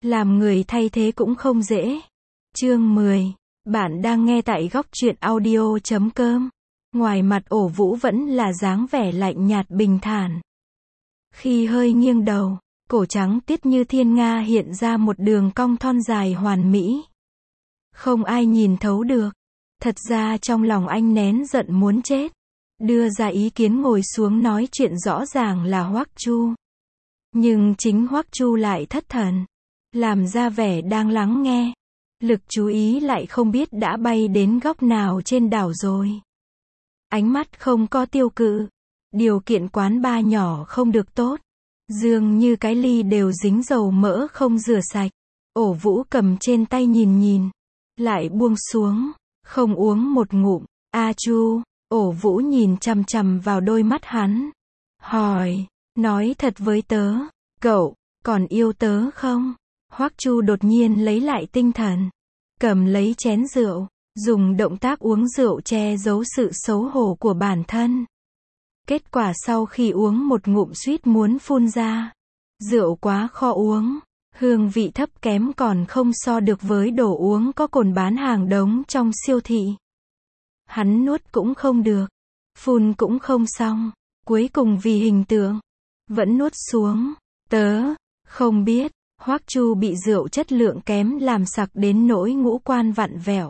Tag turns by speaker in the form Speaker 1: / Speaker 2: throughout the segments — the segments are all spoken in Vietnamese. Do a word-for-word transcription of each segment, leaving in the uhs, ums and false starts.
Speaker 1: Làm người thay thế cũng không dễ. Chương mười. Bạn đang nghe tại góc truyện audio chấm com. Ngoài mặt Ổ Vũ vẫn là dáng vẻ lạnh nhạt bình thản. Khi hơi nghiêng đầu, cổ trắng tiết như thiên nga hiện ra một đường cong thon dài hoàn mỹ. Không ai nhìn thấu được. Thật ra trong lòng anh nén giận muốn chết. Đưa ra ý kiến ngồi xuống nói chuyện rõ ràng là Hoắc Chu. Nhưng chính Hoắc Chu lại thất thần. Làm ra vẻ đang lắng nghe. Lực chú ý lại không biết đã bay đến góc nào trên đảo rồi. Ánh mắt không có tiêu cự. Điều kiện quán bar nhỏ không được tốt. Dường như cái ly đều dính dầu mỡ không rửa sạch. Ổ Vũ cầm trên tay nhìn nhìn. Lại buông xuống. Không uống một ngụm. A Chu. Ổ Vũ nhìn chằm chằm vào đôi mắt hắn. Hỏi. Nói thật với tớ. Cậu, còn yêu tớ không? Hoắc Chu đột nhiên lấy lại tinh thần. Cầm lấy chén rượu. Dùng động tác uống rượu che giấu sự xấu hổ của bản thân. Kết quả sau khi uống một ngụm suýt muốn phun ra. Rượu quá khó uống. Hương vị thấp kém còn không so được với đồ uống có cồn bán hàng đống trong siêu thị. Hắn nuốt cũng không được. Phun cũng không xong. Cuối cùng vì hình tượng. Vẫn nuốt xuống. Tớ. Không biết. Hoắc Chu bị rượu chất lượng kém làm sặc đến nỗi ngũ quan vặn vẹo.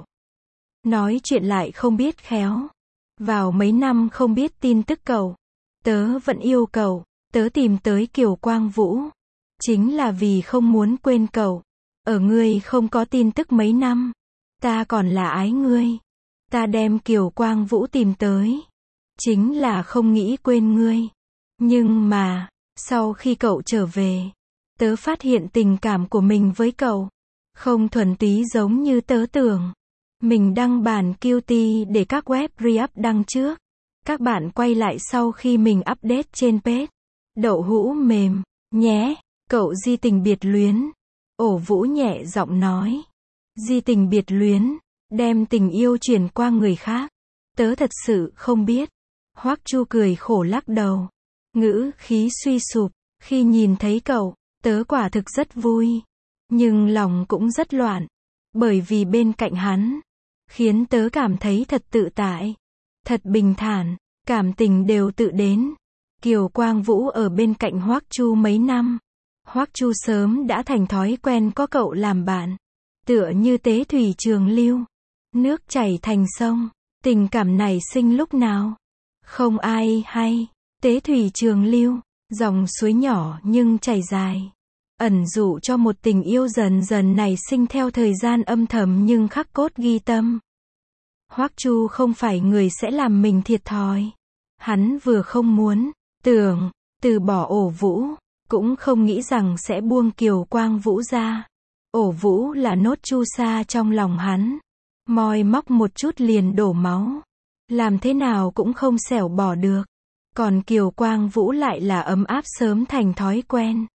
Speaker 1: Nói chuyện lại không biết khéo. Vào mấy năm không biết tin tức cậu. Tớ vẫn yêu cậu. Tớ tìm tới Kiều Quang Vũ. Chính là vì không muốn quên cậu. Ở ngươi không có tin tức mấy năm. Ta còn là ái ngươi. Ta đem Kiều Quang Vũ tìm tới. Chính là không nghĩ quên ngươi. Nhưng mà, sau khi cậu trở về, tớ phát hiện tình cảm của mình với cậu không thuần túy giống như tớ tưởng. Mình đăng bản Qt để các web re-up đăng trước. Các bạn quay lại sau khi mình update trên page. Đậu hũ mềm, nhé. Cậu di tình biệt luyến. Ổ Vũ nhẹ giọng nói. Di tình biệt luyến. Đem tình yêu chuyển qua người khác. Tớ thật sự không biết. Hoắc Chu cười khổ lắc đầu. Ngữ khí suy sụp. Khi nhìn thấy cậu, tớ quả thực rất vui. Nhưng lòng cũng rất loạn. Bởi vì bên cạnh hắn, khiến tớ cảm thấy thật tự tại. Thật bình thản. Cảm tình đều tự đến. Kiều Quang Vũ ở bên cạnh Hoắc Chu mấy năm. Hoắc Chu sớm đã thành thói quen có cậu làm bạn. Tựa như tế thủy trường lưu. Nước chảy thành sông. Tình cảm này sinh lúc nào? Không ai hay. Tế thủy trường lưu. Dòng suối nhỏ nhưng chảy dài. Ẩn dụ cho một tình yêu dần dần nảy sinh theo thời gian âm thầm nhưng khắc cốt ghi tâm. Hoắc Chu không phải người sẽ làm mình thiệt thòi. Hắn vừa không muốn, tưởng, từ bỏ Ổ Vũ. Cũng không nghĩ rằng sẽ buông Kiều Quang Vũ ra. Ổ Vũ là nốt chu sa trong lòng hắn. Moi móc một chút liền đổ máu. Làm thế nào cũng không xẻo bỏ được. Còn Kiều Quang Vũ lại là ấm áp sớm thành thói quen.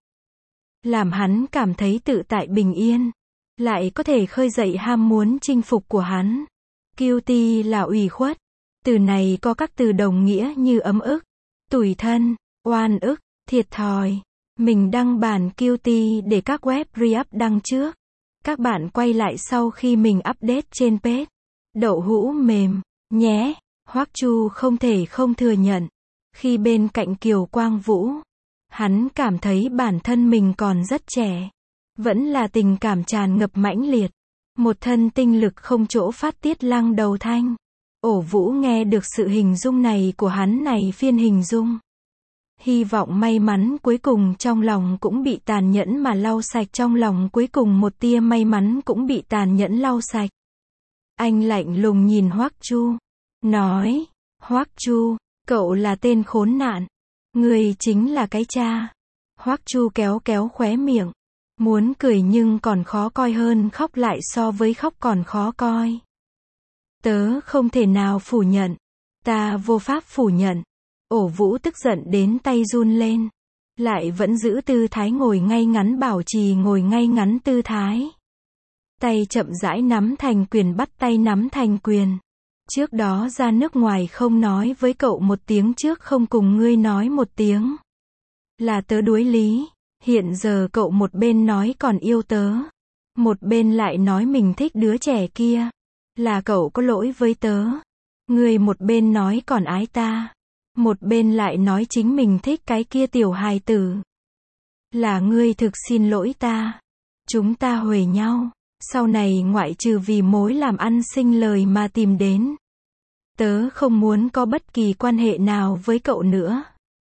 Speaker 1: Làm hắn cảm thấy tự tại bình yên. Lại có thể khơi dậy ham muốn chinh phục của hắn. Guilty là ủy khuất. Từ này có các từ đồng nghĩa như ấm ức, tủi thân, oan ức, thiệt thòi. Mình đăng bản Qt để các web re-up đăng trước. Các bạn quay lại sau khi mình update trên page. Đậu hũ mềm, nhé. Hoắc Chu không thể không thừa nhận. Khi bên cạnh Kiều Quang Vũ, hắn cảm thấy bản thân mình còn rất trẻ. Vẫn là tình cảm tràn ngập mãnh liệt. Một thân tinh lực không chỗ phát tiết lăng đầu thanh. Ổ Vũ nghe được sự hình dung này của hắn này phiên hình dung. Hy vọng may mắn cuối cùng trong lòng cũng bị tàn nhẫn mà lau sạch, trong lòng cuối cùng một tia may mắn cũng bị tàn nhẫn lau sạch. Anh lạnh lùng nhìn Hoắc Chu. Nói. Hoắc Chu, cậu là tên khốn nạn. Người chính là cái cha. Hoắc Chu kéo kéo khóe miệng. Muốn cười nhưng còn khó coi hơn khóc, lại so với khóc còn khó coi. Tớ không thể nào phủ nhận. Ta vô pháp phủ nhận. Ổ Vũ tức giận đến tay run lên. Lại vẫn giữ tư thái ngồi ngay ngắn, bảo trì ngồi ngay ngắn tư thái. Tay chậm rãi nắm thành quyền, bắt tay nắm thành quyền. Trước đó ra nước ngoài không nói với cậu một tiếng, trước không cùng ngươi nói một tiếng. Là tớ đuối lý. Hiện giờ cậu một bên nói còn yêu tớ, một bên lại nói mình thích đứa trẻ kia. Là cậu có lỗi với tớ. Ngươi một bên nói còn ái ta, một bên lại nói chính mình thích cái kia tiểu hài tử. Là ngươi thực xin lỗi ta. Chúng ta huề nhau. Sau này ngoại trừ vì mối làm ăn sinh lời mà tìm đến. Tớ không muốn có bất kỳ quan hệ nào với cậu nữa.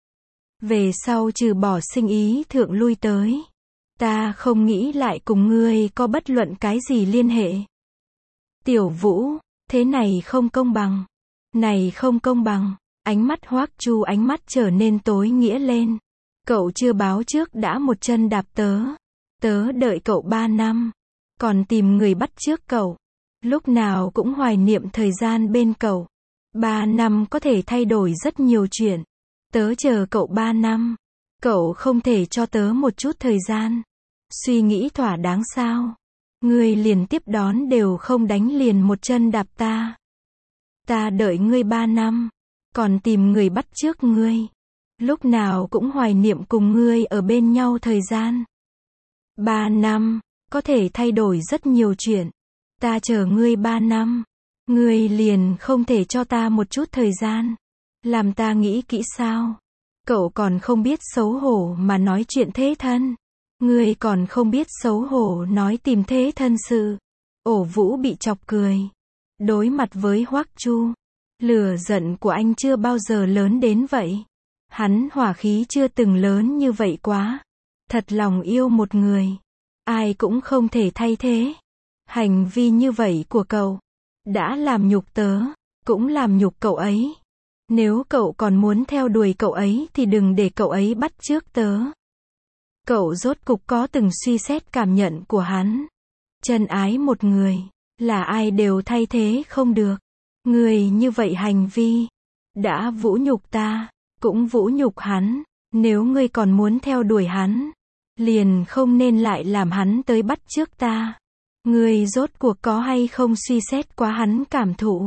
Speaker 1: Về sau trừ bỏ sinh ý thượng lui tới, ta không nghĩ lại cùng ngươi có bất luận cái gì liên hệ. Tiểu Vũ, thế này không công bằng. Này không công bằng. Ánh mắt Hoắc Chu ánh mắt trở nên tối nghĩa lên. Cậu chưa báo trước đã một chân đạp tớ. Tớ đợi cậu ba năm. Còn tìm người bắt trước cậu. Lúc nào cũng hoài niệm thời gian bên cậu. Ba năm có thể thay đổi rất nhiều chuyện. Tớ chờ cậu ba năm. Cậu không thể cho tớ một chút thời gian. Suy nghĩ thỏa đáng sao? Ngươi liền tiếp đón đều không đánh liền một chân đạp ta. Ta đợi ngươi ba năm. Còn tìm người bắt trước ngươi. Lúc nào cũng hoài niệm cùng ngươi ở bên nhau thời gian. Ba năm, có thể thay đổi rất nhiều chuyện. Ta chờ ngươi ba năm. Ngươi liền không thể cho ta một chút thời gian. Làm ta nghĩ kỹ sao? Cậu còn không biết xấu hổ mà nói chuyện thế thân. Ngươi còn không biết xấu hổ nói tìm thế thân sự. Ổ Vũ bị chọc cười. Đối mặt với Hoắc Chu, lửa giận của anh chưa bao giờ lớn đến vậy. Hắn hỏa khí chưa từng lớn như vậy quá. Thật lòng yêu một người, ai cũng không thể thay thế. Hành vi như vậy của cậu đã làm nhục tớ, cũng làm nhục cậu ấy. Nếu cậu còn muốn theo đuổi cậu ấy thì đừng để cậu ấy bắt chước tớ. Cậu rốt cục có từng suy xét cảm nhận của hắn. Chân ái một người, là ai đều thay thế không được. Người như vậy hành vi, đã vũ nhục ta, cũng vũ nhục hắn. Nếu ngươi còn muốn theo đuổi hắn, liền không nên lại làm hắn tới bắt chước ta. Ngươi rốt cuộc có hay không suy xét quá hắn cảm thụ?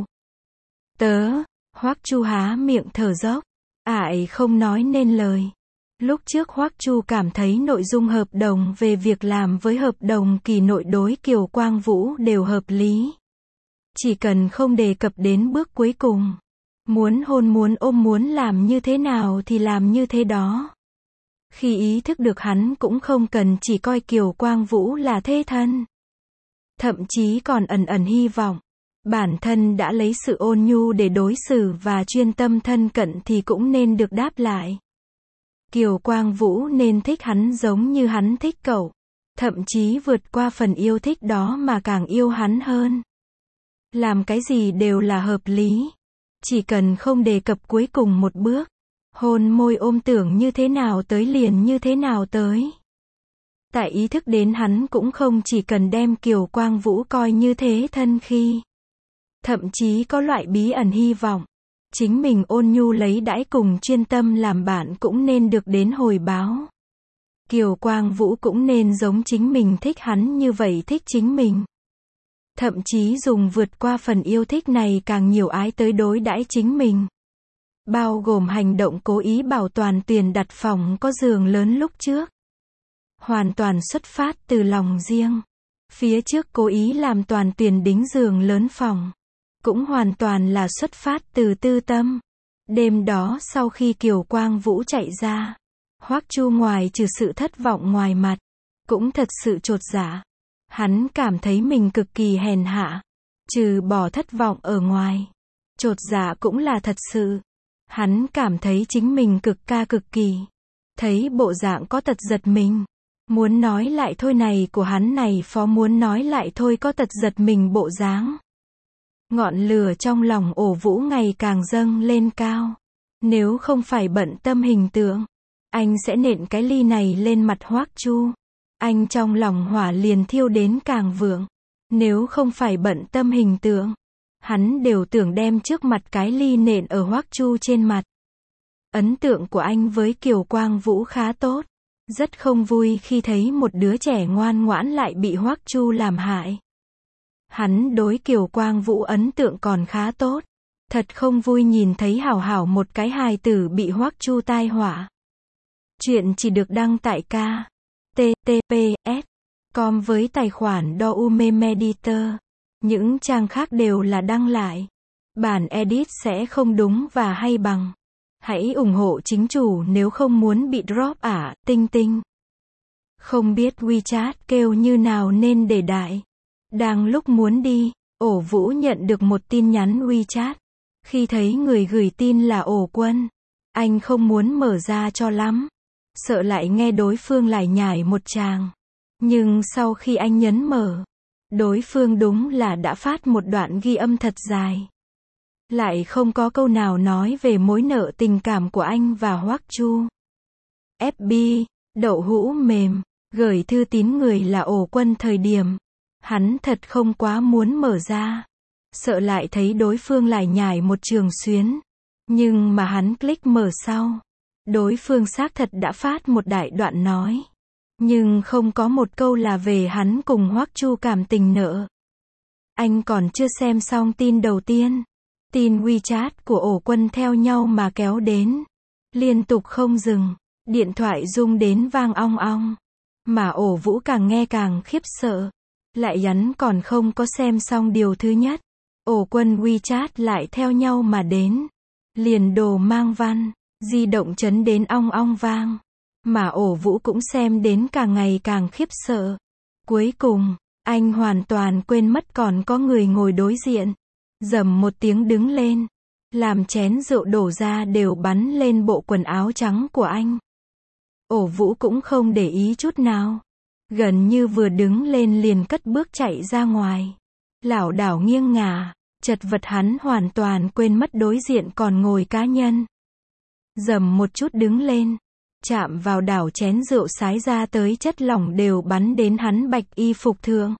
Speaker 1: Tớ, Hoắc Chu há miệng thở dốc, ải không nói nên lời. Lúc trước Hoắc Chu cảm thấy nội dung hợp đồng về việc làm với hợp đồng kỳ nội đối Kiều Quang Vũ đều hợp lý. Chỉ cần không đề cập đến bước cuối cùng. Muốn hôn muốn ôm muốn làm như thế nào thì làm như thế đó. Khi ý thức được hắn cũng không cần chỉ coi Kiều Quang Vũ là thế thân. Thậm chí còn ẩn ẩn hy vọng. Bản thân đã lấy sự ôn nhu để đối xử và chuyên tâm thân cận thì cũng nên được đáp lại. Kiều Quang Vũ nên thích hắn giống như hắn thích cậu. Thậm chí vượt qua phần yêu thích đó mà càng yêu hắn hơn. Làm cái gì đều là hợp lý. Chỉ cần không đề cập cuối cùng một bước. Hôn môi ôm tưởng như thế nào tới liền như thế nào tới. Tại ý thức đến hắn cũng không chỉ cần đem Kiều Quang Vũ coi như thế thân khi. Thậm chí có loại bí ẩn hy vọng. Chính mình ôn nhu lấy đãi cùng chuyên tâm làm bạn cũng nên được đến hồi báo. Kiều Quang Vũ cũng nên giống chính mình thích hắn như vậy thích chính mình. Thậm chí dùng vượt qua phần yêu thích này càng nhiều ái tới đối đãi chính mình. Bao gồm hành động cố ý bảo toàn tiền đặt phòng có giường lớn lúc trước. Hoàn toàn xuất phát từ lòng riêng. Phía trước cố ý làm toàn tiền đính giường lớn phòng. Cũng hoàn toàn là xuất phát từ tư tâm. Đêm đó sau khi Kiều Quang Vũ chạy ra, Hoắc Chu ngoài trừ sự thất vọng ngoài mặt, cũng thật sự chột dạ. Hắn cảm thấy mình cực kỳ hèn hạ. Trừ bỏ thất vọng ở ngoài, chột dạ cũng là thật sự. Hắn cảm thấy chính mình cực ca cực kỳ. Thấy bộ dạng có tật giật mình. Muốn nói lại thôi này của hắn này phó muốn nói lại thôi có tật giật mình bộ dáng. Ngọn lửa trong lòng Ổ Vũ ngày càng dâng lên cao. Nếu không phải bận tâm hình tượng, anh sẽ nện cái ly này lên mặt Hoắc Chu. Anh trong lòng hỏa liền thiêu đến càng vượng. Nếu không phải bận tâm hình tượng, hắn đều tưởng đem trước mặt cái ly nện ở Hoắc Chu trên mặt. Ấn tượng của anh với Kiều Quang Vũ khá tốt. Rất không vui khi thấy một đứa trẻ ngoan ngoãn lại bị Hoắc Chu làm hại. Hắn đối Kiều Quang Vũ ấn tượng còn khá tốt. Thật không vui nhìn thấy hảo hảo một cái hài tử bị Hoắc Chu tai họa. Chuyện chỉ được đăng tại ca T T P S com với tài khoản Doume Meditor. Những trang khác đều là đăng lại. Bản edit sẽ không đúng và hay bằng. Hãy ủng hộ chính chủ nếu không muốn bị drop ả, tinh tinh. Không biết WeChat kêu như nào nên để đại. Đang lúc muốn đi, Ổ Vũ nhận được một tin nhắn WeChat. Khi thấy người gửi tin là Ổ Quân, anh không muốn mở ra cho lắm. Sợ lại nghe đối phương lải nhải một tràng. Nhưng sau khi anh nhấn mở, đối phương đúng là đã phát một đoạn ghi âm thật dài. Lại không có câu nào nói về mối nợ tình cảm của anh và Hoắc Chu. ép bê, đậu hũ mềm, gửi thư tín người là Ổ Quân thời điểm. Hắn thật không quá muốn mở ra. Sợ lại thấy đối phương lải nhải một trường xuyến. Nhưng mà hắn click mở sau. Đối phương xác thật đã phát một đại đoạn nói. Nhưng không có một câu là về hắn cùng Hoắc Chu cảm tình nợ. Anh còn chưa xem xong tin đầu tiên. Tin WeChat của Ổ Quân theo nhau mà kéo đến. Liên tục không dừng. Điện thoại rung đến vang ong ong. Mà Ổ Vũ càng nghe càng khiếp sợ. Lại nhắn còn không có xem xong điều thứ nhất. Ổ Quân WeChat lại theo nhau mà đến. Liền đồ mang văn. Di động chấn đến ong ong vang. Mà Ổ Vũ cũng xem đến càng ngày càng khiếp sợ. Cuối cùng, anh hoàn toàn quên mất còn có người ngồi đối diện. Rầm một tiếng đứng lên. Làm chén rượu đổ ra đều bắn lên bộ quần áo trắng của anh. Ổ Vũ cũng không để ý chút nào. Gần như vừa đứng lên liền cất bước chạy ra ngoài. Lảo đảo nghiêng ngả, chật vật hắn hoàn toàn quên mất đối diện còn ngồi cá nhân. Rầm một chút đứng lên. Chạm vào đảo chén rượu sái ra tới chất lỏng đều bắn đến hắn bạch y phục thượng.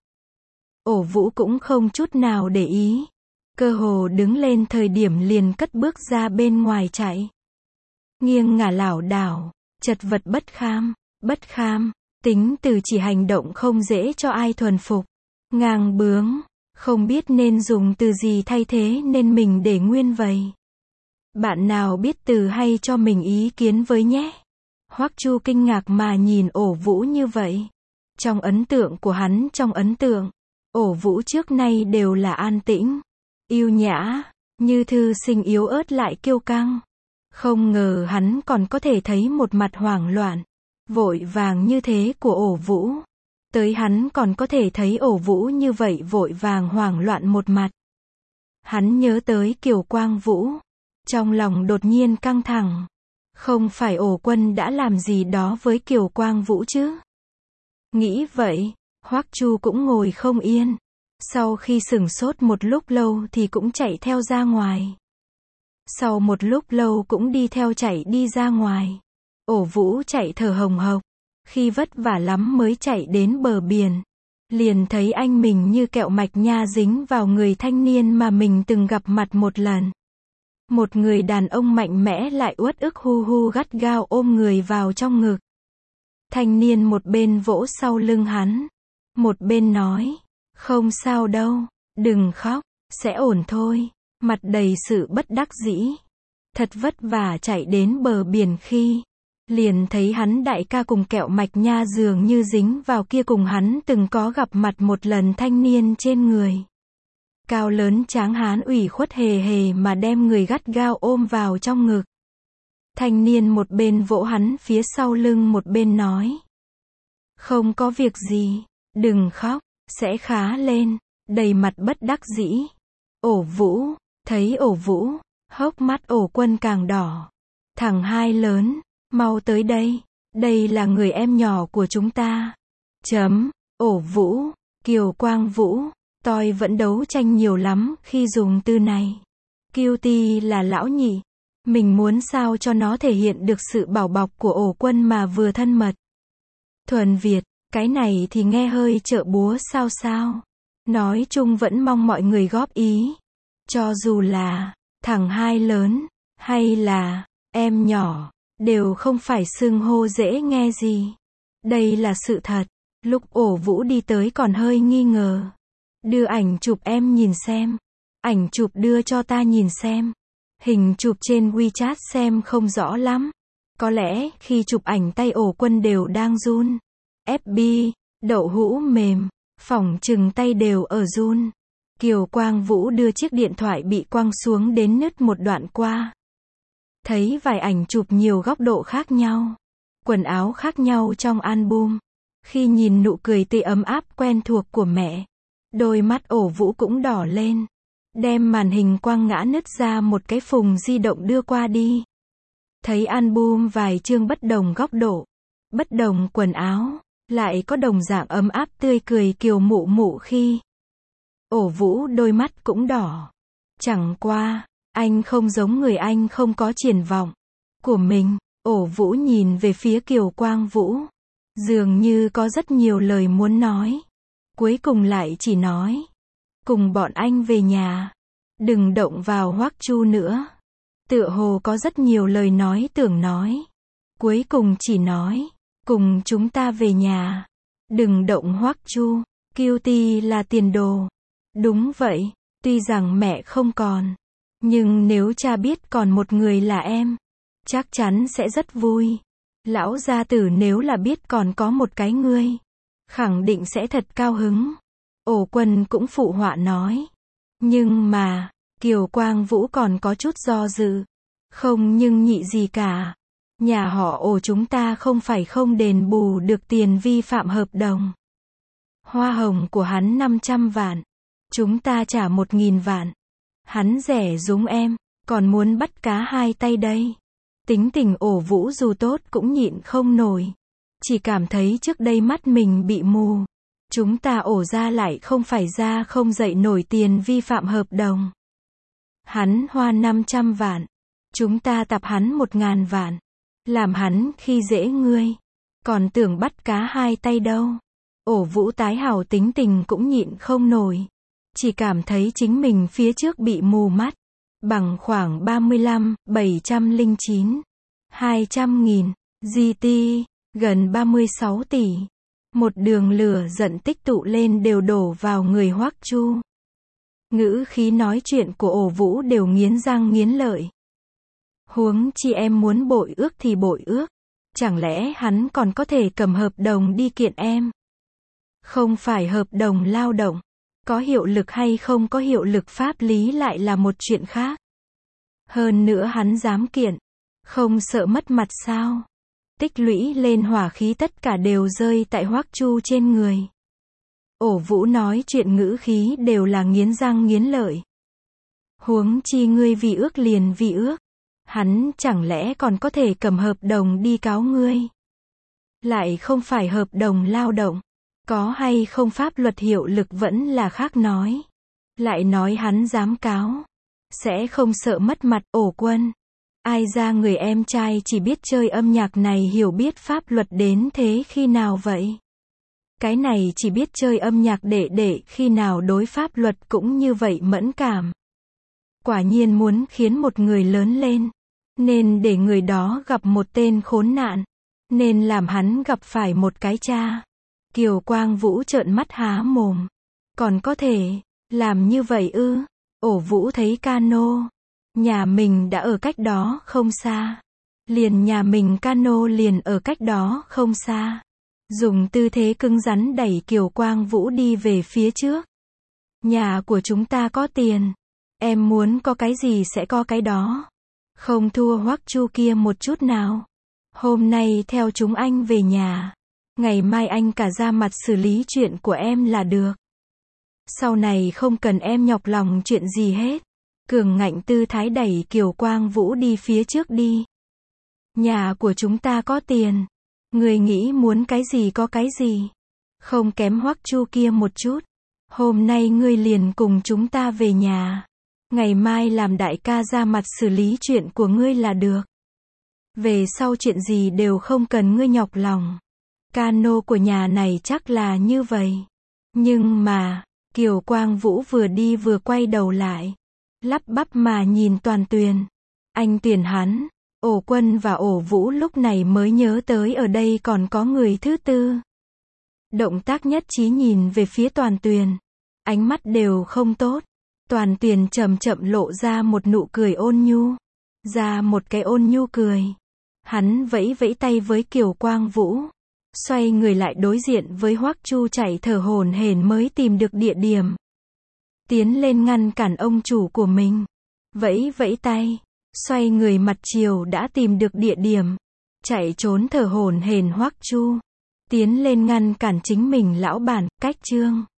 Speaker 1: Ổ Vũ cũng không chút nào để ý. Cơ hồ đứng lên thời điểm liền cất bước ra bên ngoài chạy. Nghiêng ngả lảo đảo, chật vật bất kham, bất kham, tính từ chỉ hành động không dễ cho ai thuần phục. Ngang bướng, không biết nên dùng từ gì thay thế nên mình để nguyên vậy. Bạn nào biết từ hay cho mình ý kiến với nhé. Hoắc Chu kinh ngạc mà nhìn Ổ Vũ như vậy. Trong ấn tượng của hắn trong ấn tượng, Ổ Vũ trước nay đều là an tĩnh, yêu nhã, như thư sinh yếu ớt lại kiêu căng. Không ngờ hắn còn có thể thấy một mặt hoảng loạn, vội vàng như thế của Ổ Vũ. Tới hắn còn có thể thấy Ổ Vũ như vậy vội vàng hoảng loạn một mặt. Hắn nhớ tới Kiều Quang Vũ. Trong lòng đột nhiên căng thẳng. Không phải Ổ Quân đã làm gì đó với Kiều Quang Vũ chứ? Nghĩ vậy, Hoắc Chu cũng ngồi không yên. Sau khi sửng sốt một lúc lâu thì cũng chạy theo ra ngoài. Sau một lúc lâu cũng đi theo chạy đi ra ngoài. Ổ Vũ chạy thở hồng hộc. Khi vất vả lắm mới chạy đến bờ biển. Liền thấy anh mình như kẹo mạch nha dính vào người thanh niên mà mình từng gặp mặt một lần. Một người đàn ông mạnh mẽ lại uất ức hu hu gắt gao ôm người vào trong ngực. Thanh niên một bên vỗ sau lưng hắn. Một bên nói. Không sao đâu. Đừng khóc. Sẽ ổn thôi. Mặt đầy sự bất đắc dĩ. Thật vất vả chạy đến bờ biển khi. Liền thấy hắn đại ca cùng kẹo mạch nha dường như dính vào kia cùng hắn từng có gặp mặt một lần thanh niên trên người. Cao lớn tráng hán ủy khuất hề hề mà đem người gắt gao ôm vào trong ngực. Thanh niên một bên vỗ hắn phía sau lưng một bên nói. Không có việc gì, đừng khóc, sẽ khá lên, đầy mặt bất đắc dĩ. Ổ Vũ, thấy Ổ Vũ, hốc mắt Ổ Quân càng đỏ. Thằng hai lớn, mau tới đây, đây là người em nhỏ của chúng ta. Chấm, Ổ Vũ, Kiều Quang Vũ. Tôi vẫn đấu tranh nhiều lắm khi dùng từ này. Cutie là lão nhị. Mình muốn sao cho nó thể hiện được sự bảo bọc của Ổ Quân mà vừa thân mật. Thuần Việt, cái này thì nghe hơi trợ búa sao sao. Nói chung vẫn mong mọi người góp ý. Cho dù là thằng hai lớn, hay là em nhỏ, đều không phải xưng hô dễ nghe gì. Đây là sự thật. Lúc Ổ Vũ đi tới còn hơi nghi ngờ. Đưa ảnh chụp em nhìn xem. Ảnh chụp đưa cho ta nhìn xem. Hình chụp trên WeChat xem không rõ lắm. Có lẽ khi chụp ảnh tay Ổ Quân đều đang run. ép bê, đậu hũ mềm, phỏng chừng tay đều ở run. Kiều Quang Vũ đưa chiếc điện thoại bị quăng xuống đến nứt một đoạn qua. Thấy vài ảnh chụp nhiều góc độ khác nhau, quần áo khác nhau trong album. Khi nhìn nụ cười tươi ấm áp quen thuộc của mẹ, đôi mắt ổ Vũ cũng đỏ lên. Đem màn hình quăng ngã nứt ra một cái phùng di động đưa qua đi. Thấy album vài chương bất đồng góc độ, bất đồng quần áo, lại có đồng dạng ấm áp tươi cười Kiều Mụ Mụ khi. Ổ Vũ đôi mắt cũng đỏ. Chẳng qua, anh không giống người anh không có triển vọng của mình. Ổ Vũ nhìn về phía Kiều Quang Vũ. Dường như có rất nhiều lời muốn nói. Cuối cùng lại chỉ nói. Cùng bọn anh về nhà. Đừng động vào Hoắc Chu nữa. Tựa hồ có rất nhiều lời nói tưởng nói. Cuối cùng chỉ nói. Cùng chúng ta về nhà. Đừng động Hoắc Chu. Cutie là tiền đồ. Đúng vậy. Tuy rằng mẹ không còn. Nhưng nếu cha biết còn một người là em. Chắc chắn sẽ rất vui. Lão gia tử nếu là biết còn có một cái ngươi. Khẳng định sẽ thật cao hứng. Ổ Quân cũng phụ họa nói. Nhưng mà, Kiều Quang Vũ còn có chút do dự. Không nhưng nhị gì cả. Nhà họ Ổ chúng ta không phải không đền bù được tiền vi phạm hợp đồng. Hoa hồng của hắn năm trăm vạn. Chúng ta trả một nghìn vạn. Hắn rẻ rúng em, còn muốn bắt cá hai tay đây. Tính tình Ổ Vũ dù tốt cũng nhịn không nổi. Chỉ cảm thấy trước đây mắt mình bị mù. Chúng ta Ổ ra lại không phải ra không dậy nổi tiền vi phạm hợp đồng. Hắn hoa năm trăm vạn. Chúng ta tập hắn một ngàn vạn. Làm hắn khi dễ ngươi. Còn tưởng bắt cá hai tay đâu. Ổ Vũ tái hào tính tình cũng nhịn không nổi. Chỉ cảm thấy chính mình phía trước bị mù mắt. Bằng khoảng ba mươi lăm, bảy trăm lẻ chín, hai trăm nghìn, giê tê, gần ba mươi sáu tỷ. Một đường lửa giận tích tụ lên đều đổ vào người Hoắc Chu. Ngữ khí nói chuyện của Ổ Vũ đều nghiến răng nghiến lợi. Huống chi em muốn bội ước thì bội ước. Chẳng lẽ hắn còn có thể cầm hợp đồng đi kiện em? Không phải hợp đồng lao động. Có hiệu lực hay không có hiệu lực pháp lý lại là một chuyện khác. Hơn nữa hắn dám kiện. Không sợ mất mặt sao? Tích lũy lên hỏa khí tất cả đều rơi tại Hoắc Chu trên người. Ổ Vũ nói chuyện ngữ khí đều là nghiến răng nghiến lợi. Huống chi ngươi vì ước liền vì ước. Hắn chẳng lẽ còn có thể cầm hợp đồng đi cáo ngươi? Lại không phải hợp đồng lao động. Có hay không pháp luật hiệu lực vẫn là khác nói. Lại nói hắn dám cáo. Sẽ không sợ mất mặt. Ổ Quân. Ai ra người em trai chỉ biết chơi âm nhạc này hiểu biết pháp luật đến thế khi nào vậy? Cái này chỉ biết chơi âm nhạc đệ đệ khi nào đối pháp luật cũng như vậy mẫn cảm. Quả nhiên muốn khiến một người lớn lên. Nên để người đó gặp một tên khốn nạn. Nên làm hắn gặp phải một cái cha. Kiều Quang Vũ trợn mắt há mồm. Còn có thể làm như vậy ư? Ổ Vũ thấy cano. Nhà mình đã ở cách đó không xa. Liền nhà mình cano liền ở cách đó không xa. Dùng tư thế cứng rắn đẩy Kiều Quang Vũ đi về phía trước. Nhà của chúng ta có tiền. Em muốn có cái gì sẽ có cái đó. Không thua Hoắc Chu kia một chút nào. Hôm nay theo chúng anh về nhà. Ngày mai anh cả ra mặt xử lý chuyện của em là được. Sau này không cần em nhọc lòng chuyện gì hết. Cường ngạnh tư thái đẩy Kiều Quang Vũ đi phía trước đi. Nhà của chúng ta có tiền. Người nghĩ muốn cái gì có cái gì. Không kém Hoắc Chu kia một chút. Hôm nay ngươi liền cùng chúng ta về nhà. Ngày mai làm đại ca ra mặt xử lý chuyện của ngươi là được. Về sau chuyện gì đều không cần ngươi nhọc lòng. Cano của nhà này chắc là như vậy. Nhưng mà, Kiều Quang Vũ vừa đi vừa quay đầu lại. Lắp bắp mà nhìn Toàn Tuyền. Anh Tuyền hắn. Ổ Quân và Ổ Vũ lúc này mới nhớ tới ở đây còn có người thứ tư. Động tác nhất trí nhìn về phía Toàn Tuyền. Ánh mắt đều không tốt. Toàn Tuyền chậm chậm lộ ra một nụ cười ôn nhu. Ra một cái ôn nhu cười. Hắn vẫy vẫy tay với Kiều Quang Vũ. Xoay người lại đối diện với Hoắc Chu chạy thở hổn hển mới tìm được địa điểm. Tiến lên ngăn cản ông chủ của mình. Vẫy vẫy tay. Xoay người mặt chiều đã tìm được địa điểm. Chạy trốn thở hổn hển Hoắc Chu. Tiến lên ngăn cản chính mình lão bản, cách Trương